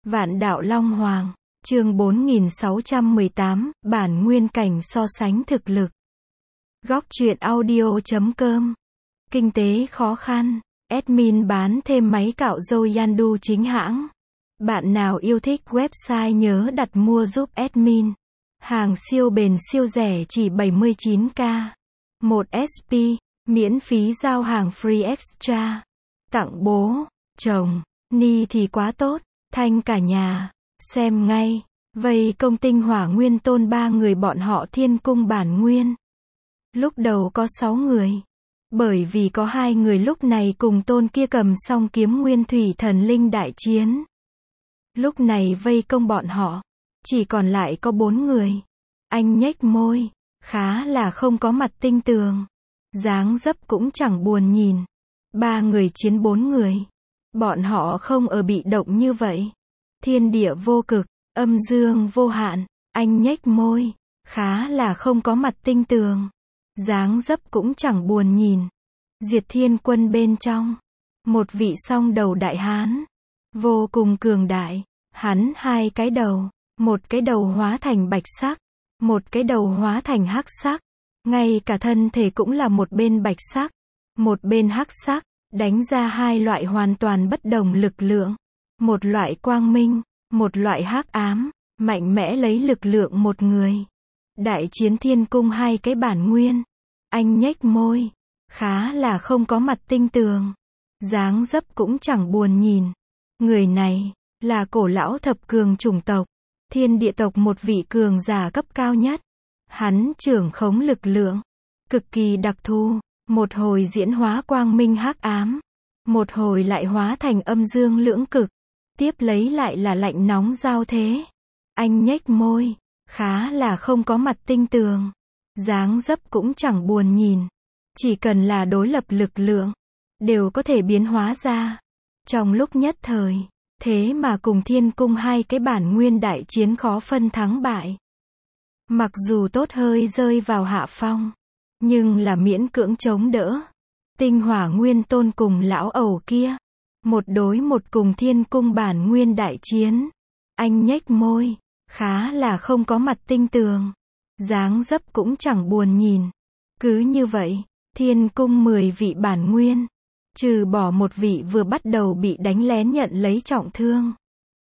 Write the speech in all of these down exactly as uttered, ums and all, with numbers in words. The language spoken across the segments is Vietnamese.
Vạn đạo Long Hoàng, chương bốn nghìn sáu trăm mười tám, bản nguyên cảnh so sánh thực lực. Góc truyện audio chấm com. Kinh tế khó khăn, admin bán thêm máy cạo râu Yandu chính hãng. Bạn nào yêu thích website nhớ đặt mua giúp admin. Hàng siêu bền siêu rẻ chỉ bảy mươi chín k. một ét pê, miễn phí giao hàng free extra. Tặng bố, chồng, ni thì quá tốt, thanh cả nhà. Xem ngay, vây công tinh hỏa nguyên tôn ba người bọn họ thiên cung bản nguyên. Lúc đầu có sáu người. Bởi vì có hai người lúc này cùng tôn kia cầm song kiếm nguyên thủy thần linh đại chiến. Lúc này vây công bọn họ. Chỉ còn lại có bốn người. Anh nhếch môi. Khá là không có mặt tinh tường. Dáng dấp cũng chẳng buồn nhìn. Ba người chiến bốn người. Bọn họ không ở bị động như vậy. Thiên địa vô cực, âm dương vô hạn. Anh nhếch môi. Khá là không có mặt tinh tường. Dáng dấp cũng chẳng buồn nhìn. Diệt thiên quân bên trong. Một vị song đầu đại hán. Vô cùng cường đại. Hắn hai cái đầu. Một cái đầu hóa thành bạch sắc. Một cái đầu hóa thành hắc sắc. Ngay cả thân thể cũng là một bên bạch sắc. Một bên hắc sắc. Đánh ra hai loại hoàn toàn bất đồng lực lượng. Một loại quang minh. Một loại hắc ám. Mạnh mẽ lấy lực lượng một người. Đại chiến thiên cung hai cái bản nguyên. Anh nhếch môi. Khá là không có mặt tinh tường. Dáng dấp cũng chẳng buồn nhìn. Người này, là cổ lão thập cường chủng tộc. Thiên địa tộc một vị cường giả cấp cao nhất. Hắn trưởng khống lực lượng. Cực kỳ đặc thù. Một hồi diễn hóa quang minh hắc ám. Một hồi lại hóa thành âm dương lưỡng cực. Tiếp lấy lại là lạnh nóng giao thế. Anh nhếch môi. Khá là không có mặt tinh tường. Dáng dấp cũng chẳng buồn nhìn. Chỉ cần là đối lập lực lượng. Đều có thể biến hóa ra. Trong lúc nhất thời. Thế mà cùng thiên cung hai cái bản nguyên đại chiến khó phân thắng bại. Mặc dù tốt hơi rơi vào hạ phong. Nhưng là miễn cưỡng chống đỡ. Tinh hỏa nguyên tôn cùng lão ẩu kia. Một đối một cùng thiên cung bản nguyên đại chiến. Anh nhếch môi. Khá là không có mặt tinh tường. Dáng dấp cũng chẳng buồn nhìn. Cứ như vậy, thiên cung mười vị bản nguyên. Trừ bỏ một vị vừa bắt đầu bị đánh lén nhận lấy trọng thương.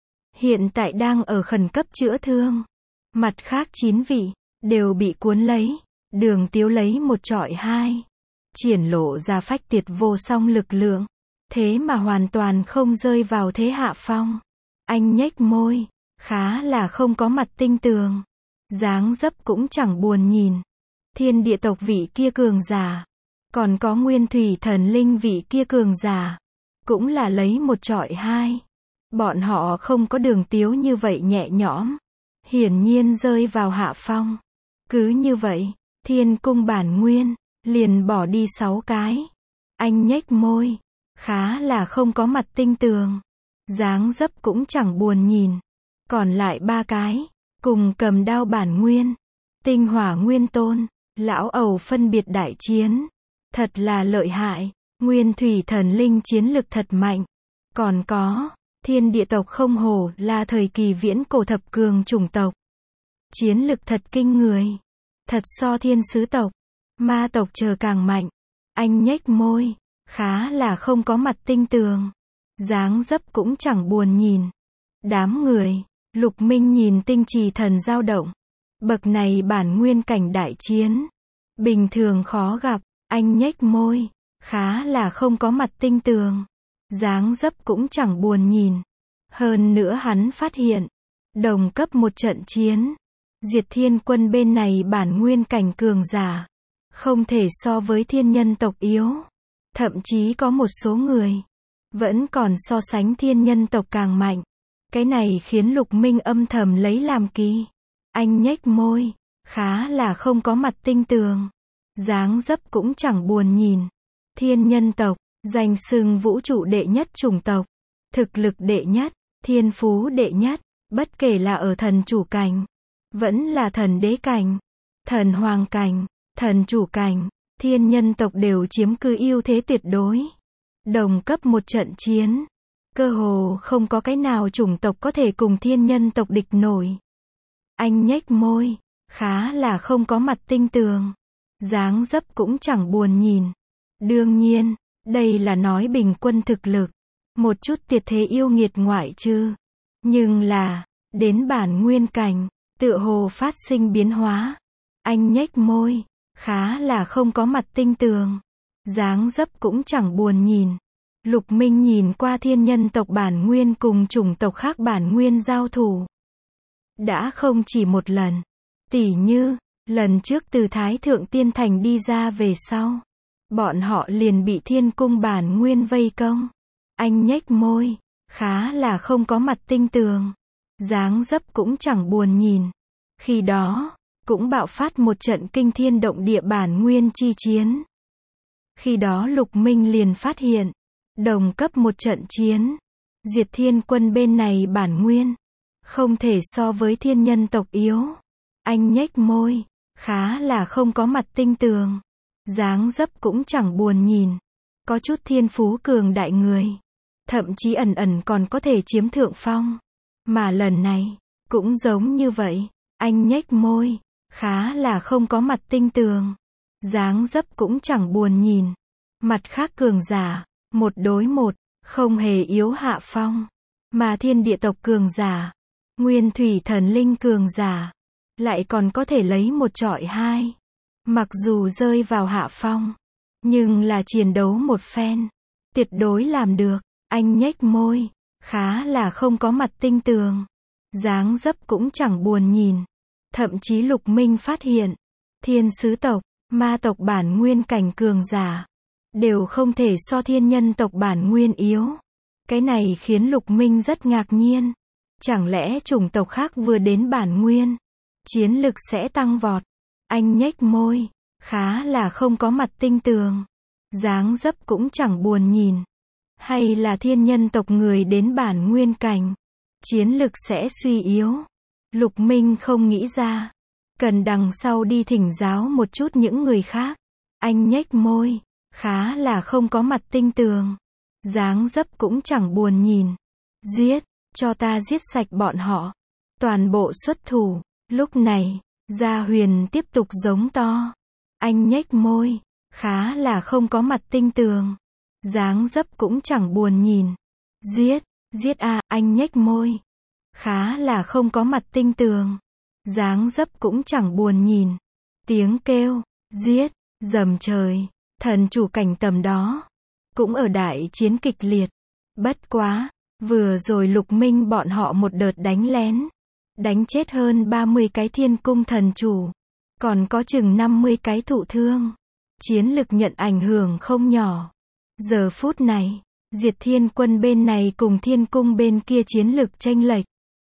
Hiện tại đang ở khẩn cấp chữa thương. Mặt khác chín vị, đều bị cuốn lấy. Đường Tiếu lấy một trọi hai. Triển lộ ra phách tuyệt vô song lực lượng. Thế mà hoàn toàn không rơi vào thế hạ phong. Anh nhếch môi. Khá là không có mặt tinh tường. Dáng dấp cũng chẳng buồn nhìn. Thiên địa tộc vị kia cường giả. Còn có nguyên thủy thần linh vị kia cường giả. Cũng là lấy một trọi hai. Bọn họ không có Đường Tiếu như vậy nhẹ nhõm. Hiển nhiên rơi vào hạ phong. Cứ như vậy, thiên cung bản nguyên, liền bỏ đi sáu cái. Anh nhếch môi. Khá là không có mặt tinh tường. Dáng dấp cũng chẳng buồn nhìn. Còn lại ba cái. Cùng cầm đao bản nguyên. Tinh hỏa nguyên tôn. Lão ẩu phân biệt đại chiến. Thật là lợi hại. Nguyên thủy thần linh chiến lực thật mạnh. Còn có. Thiên địa tộc không hổ là thời kỳ viễn cổ thập cường chủng tộc. Chiến lực thật kinh người. Thật so thiên sứ tộc. Ma tộc chờ càng mạnh. Anh nhếch môi. Khá là không có mặt tinh tường. Dáng dấp cũng chẳng buồn nhìn. Đám người. Lục Minh nhìn tinh trì thần dao động. Bậc này bản nguyên cảnh đại chiến. Bình thường khó gặp. Anh nhếch môi. Khá là không có mặt tinh tường. Dáng dấp cũng chẳng buồn nhìn. Hơn nữa hắn phát hiện. Đồng cấp một trận chiến. Diệt thiên quân bên này bản nguyên cảnh cường giả. Không thể so với thiên nhân tộc yếu. Thậm chí có một số người. Vẫn còn so sánh thiên nhân tộc càng mạnh. Cái này khiến Lục Minh âm thầm lấy làm kỳ. Anh nhếch môi. Khá là không có mặt tinh tường. Dáng dấp cũng chẳng buồn nhìn. Thiên nhân tộc, danh xưng vũ trụ đệ nhất chủng tộc. Thực lực đệ nhất, thiên phú đệ nhất. Bất kể là ở thần chủ cảnh. Vẫn là thần đế cảnh. Thần hoàng cảnh, thần chủ cảnh. Thiên nhân tộc đều chiếm cứ ưu thế tuyệt đối. Đồng cấp một trận chiến. Cơ hồ không có cái nào chủng tộc có thể cùng thiên nhân tộc địch nổi. Anh nhếch môi, khá là không có mặt tinh tường. Dáng dấp cũng chẳng buồn nhìn. Đương nhiên, đây là nói bình quân thực lực. Một chút tiệt thế yêu nghiệt ngoại trừ. Nhưng là, đến bản nguyên cảnh, tựa hồ phát sinh biến hóa. Anh nhếch môi, khá là không có mặt tinh tường. Dáng dấp cũng chẳng buồn nhìn. Lục Minh nhìn qua thiên nhân tộc bản nguyên cùng chủng tộc khác bản nguyên giao thủ. Đã không chỉ một lần. Tỉ như, lần trước từ Thái Thượng Tiên Thành đi ra về sau. Bọn họ liền bị thiên cung bản nguyên vây công. Anh nhếch môi, khá là không có mặt tinh tường. Dáng dấp cũng chẳng buồn nhìn. Khi đó, cũng bạo phát một trận kinh thiên động địa bản nguyên chi chiến. Khi đó Lục Minh liền phát hiện, đồng cấp một trận chiến, diệt thiên quân bên này bản nguyên, không thể so với thiên nhân tộc yếu. Anh nhếch môi, khá là không có mặt tinh tường. Dáng dấp cũng chẳng buồn nhìn. Có chút thiên phú cường đại người. Thậm chí ẩn ẩn còn có thể chiếm thượng phong. Mà lần này, cũng giống như vậy. Anh nhếch môi, khá là không có mặt tinh tường. Dáng dấp cũng chẳng buồn nhìn. Mặt khác cường giả, một đối một, không hề yếu hạ phong. Mà thiên địa tộc cường giả, nguyên thủy thần linh cường giả, lại còn có thể lấy một trọi hai. Mặc dù rơi vào hạ phong, nhưng là chiến đấu một phen, tuyệt đối làm được. Anh nhếch môi, khá là không có mặt tinh tường. Dáng dấp cũng chẳng buồn nhìn. Thậm chí Lục Minh phát hiện, thiên sứ tộc, ma tộc bản nguyên cảnh cường giả, đều không thể so thiên nhân tộc bản nguyên yếu. Cái này khiến Lục Minh rất ngạc nhiên. Chẳng lẽ chủng tộc khác vừa đến bản nguyên, chiến lực sẽ tăng vọt? Anh nhếch môi, khá là không có mặt tinh tường. Dáng dấp cũng chẳng buồn nhìn. Hay là thiên nhân tộc người đến bản nguyên cảnh, chiến lực sẽ suy yếu? Lục Minh không nghĩ ra. Cần đằng sau đi thỉnh giáo một chút những người khác. Anh nhếch môi, khá là không có mặt tinh tường. Dáng dấp cũng chẳng buồn nhìn. Giết, cho ta giết sạch bọn họ. Toàn bộ xuất thủ. Lúc này, Gia Huyền tiếp tục giống to. Anh nhếch môi, khá là không có mặt tinh tường. Dáng dấp cũng chẳng buồn nhìn. Giết, giết a, à, anh nhếch môi. Khá là không có mặt tinh tường. Dáng dấp cũng chẳng buồn nhìn. Tiếng kêu, giết, dầm trời. Thần chủ cảnh tầm đó, cũng ở đại chiến kịch liệt. Bất quá, vừa rồi Lục Minh bọn họ một đợt đánh lén. Đánh chết hơn ba mươi cái thiên cung thần chủ. Còn có chừng năm mươi cái thụ thương. Chiến lực nhận ảnh hưởng không nhỏ. Giờ phút này, diệt thiên quân bên này cùng thiên cung bên kia chiến lực chênh lệch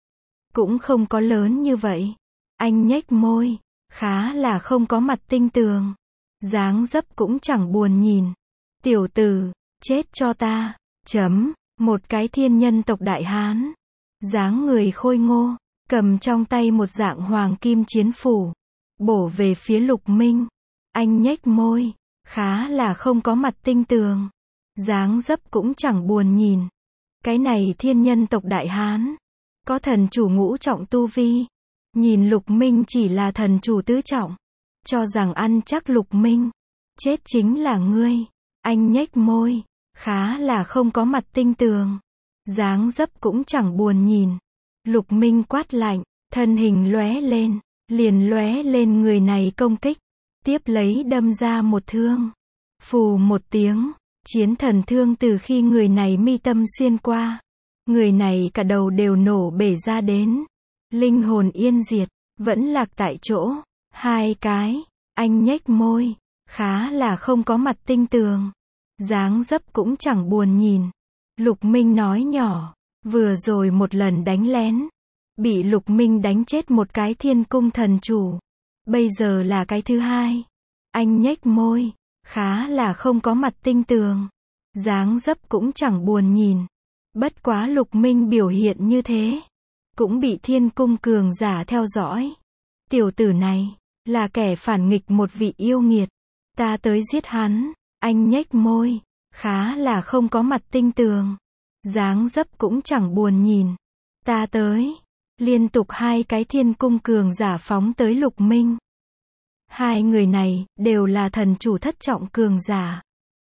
cũng không có lớn như vậy. Anh nhếch môi, khá là không có mặt tinh tường. Dáng dấp cũng chẳng buồn nhìn. Tiểu tử, chết cho ta. Chấm, một cái thiên nhân tộc đại hán. Dáng người khôi ngô, cầm trong tay một dạng hoàng kim chiến phủ. Bổ về phía Lục Minh. Anh nhếch môi, khá là không có mặt tinh tường. Dáng dấp cũng chẳng buồn nhìn. Cái này thiên nhân tộc đại hán, có thần chủ ngũ trọng tu vi. Nhìn Lục Minh chỉ là thần chủ tứ trọng. Cho rằng ăn chắc Lục Minh. Chết chính là ngươi. Anh nhếch môi, khá là không có mặt tinh tường. Dáng dấp cũng chẳng buồn nhìn. Lục Minh quát lạnh, thân hình lóe lên, liền lóe lên người này công kích. Tiếp lấy đâm ra một thương. Phù một tiếng, chiến thần thương từ khi người này mi tâm xuyên qua. Người này cả đầu đều nổ bể ra đến. Linh hồn yên diệt, vẫn lạc tại chỗ. Hai cái, anh nhếch môi, khá là không có mặt tinh tường. Dáng dấp cũng chẳng buồn nhìn. Lục Minh nói nhỏ, vừa rồi một lần đánh lén, bị Lục Minh đánh chết một cái thiên cung thần chủ. Bây giờ là cái thứ hai. Anh nhếch môi, khá là không có mặt tinh tường. Dáng dấp cũng chẳng buồn nhìn. Bất quá Lục Minh biểu hiện như thế, cũng bị thiên cung cường giả theo dõi. Tiểu tử này, là kẻ phản nghịch một vị yêu nghiệt. Ta tới giết hắn. Anh nhếch môi, khá là không có mặt tinh tường. dáng dấp cũng chẳng buồn nhìn. Ta tới. Liên tục hai cái thiên cung cường giả phóng tới Lục Minh. Hai người này, đều là thần chủ thất trọng cường giả.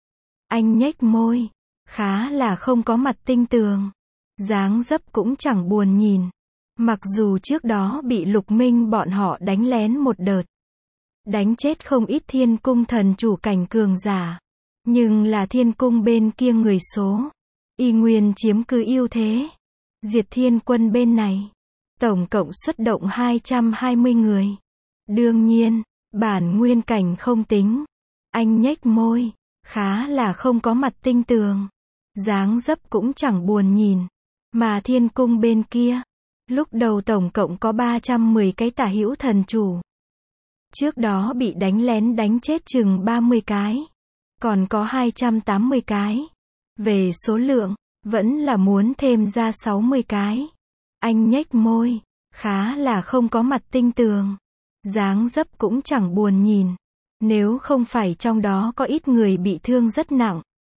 Anh nhếch môi. Khá là không có mặt tinh tường. Dáng dấp cũng chẳng buồn nhìn. Mặc dù trước đó bị Lục Minh bọn họ đánh lén một đợt. Đánh chết không ít thiên cung thần chủ cảnh cường giả. Nhưng là thiên cung bên kia người số. Y nguyên chiếm cứ ưu thế. Diệt Thiên Quân bên này. Tổng cộng xuất động hai trăm hai mươi người. Đương nhiên, bản nguyên cảnh không tính. Anh nhếch môi. Khá là không có mặt tinh tường. Dáng dấp cũng chẳng buồn nhìn. Mà thiên cung bên kia. Lúc đầu tổng cộng có ba trăm mười cái tả hữu thần chủ. Trước đó bị đánh lén đánh chết chừng ba mươi cái. Còn có hai trăm tám mươi cái. Về số lượng, vẫn là muốn thêm ra sáu mươi cái. Anh nhếch môi. Khá là không có mặt tinh tường. Dáng dấp cũng chẳng buồn nhìn. Nếu không phải trong đó có ít người bị thương rất nặng.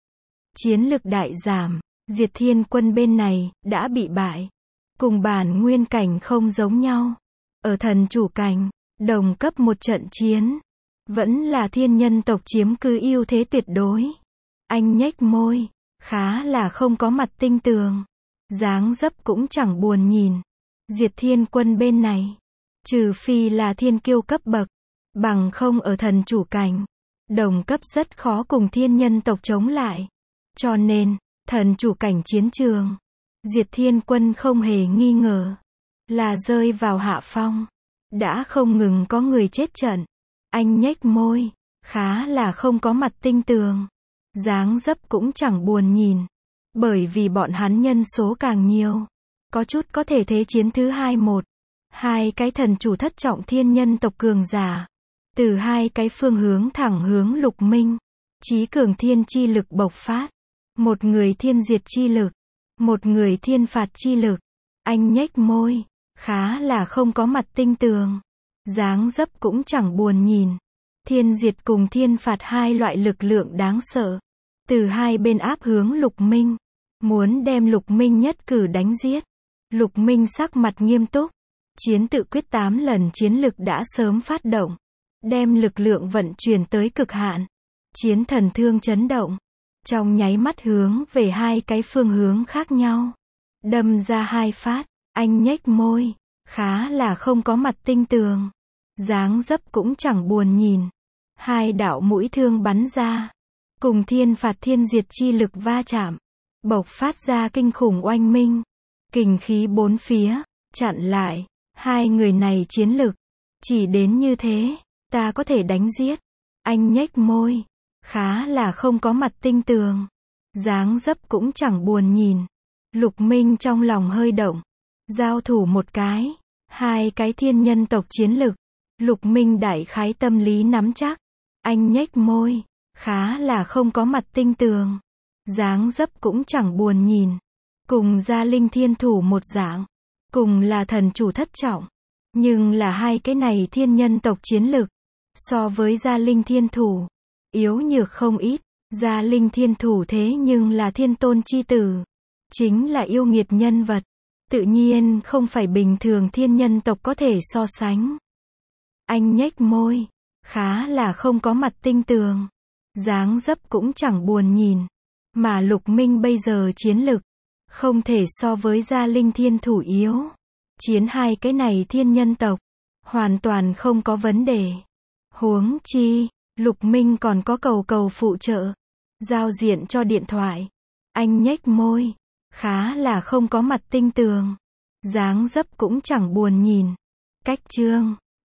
Chiến lực đại giảm. Diệt Thiên Quân bên này, đã bị bại. Cùng bản nguyên cảnh không giống nhau. Ở thần chủ cảnh, đồng cấp một trận chiến. Vẫn là thiên nhân tộc chiếm cứ ưu thế tuyệt đối. Anh nhếch môi. Khá là không có mặt tinh tường. Dáng dấp cũng chẳng buồn nhìn. Diệt Thiên Quân bên này. Trừ phi là thiên kiêu cấp bậc. Bằng không ở thần chủ cảnh. Đồng cấp rất khó cùng thiên nhân tộc chống lại. Cho nên, thần chủ cảnh chiến trường. Diệt Thiên Quân không hề nghi ngờ. Là rơi vào hạ phong. Đã không ngừng có người chết trận. Anh nhếch môi. Khá là không có mặt tinh tường. Dáng dấp cũng chẳng buồn nhìn. Bởi vì bọn hắn nhân số càng nhiều. Có chút có thể thế chiến thứ hai một. Hai cái thần chủ thất trọng thiên nhân tộc cường giả. Từ hai cái phương hướng thẳng hướng Lục Minh. Chí cường thiên chi lực bộc phát. Một người thiên diệt chi lực. Một người thiên phạt chi lực. Anh nhếch môi. Khá là không có mặt tinh tường. Dáng dấp cũng chẳng buồn nhìn. Thiên diệt cùng thiên phạt hai loại lực lượng đáng sợ. Từ hai bên áp hướng Lục Minh. Muốn đem Lục Minh nhất cử đánh giết. Lục Minh sắc mặt nghiêm túc. Chiến tự quyết tám lần chiến lực đã sớm phát động. Đem lực lượng vận chuyển tới cực hạn. Chiến thần thương chấn động. Trong nháy mắt hướng về hai cái phương hướng khác nhau. Đâm ra hai phát. Anh nhếch môi. Khá là không có mặt tinh tường. Dáng dấp cũng chẳng buồn nhìn. Hai đạo mũi thương bắn ra. Cùng thiên phạt thiên diệt chi lực va chạm. Bộc phát ra kinh khủng oanh minh. Kình khí bốn phía. Chặn lại. Hai người này chiến lực. Chỉ đến như thế. Ta có thể đánh giết. Anh nhếch môi. Khá là không có mặt tinh tường. Dáng dấp cũng chẳng buồn nhìn. Lục Minh trong lòng hơi động. Giao thủ một cái. Hai cái thiên nhân tộc chiến lực. Lục Minh đại khái tâm lý nắm chắc. Anh nhếch môi. Khá là không có mặt tinh tường. Dáng dấp cũng chẳng buồn nhìn. Cùng Gia Linh thiên thủ một dạng. Cùng là thần chủ thất trọng. Nhưng là hai cái này thiên nhân tộc chiến lực. So với Gia Linh thiên thủ. Yếu nhược không ít. Gia Linh thiên thủ thế nhưng là thiên tôn chi tử. Chính là yêu nghiệt nhân vật. Tự nhiên không phải bình thường thiên nhân tộc có thể so sánh. Anh nhếch môi. Khá là không có mặt tinh tường. Dáng dấp cũng chẳng buồn nhìn. Mà Lục Minh bây giờ chiến lực. Không thể so với Gia Linh thiên thủ yếu. Chiến hai cái này thiên nhân tộc. Hoàn toàn không có vấn đề. Huống chi. Lục Minh còn có cầu cầu phụ trợ. Giao diện cho điện thoại. Anh nhếch môi. Khá là không có mặt tinh tường. Dáng dấp cũng chẳng buồn nhìn. Cách chương.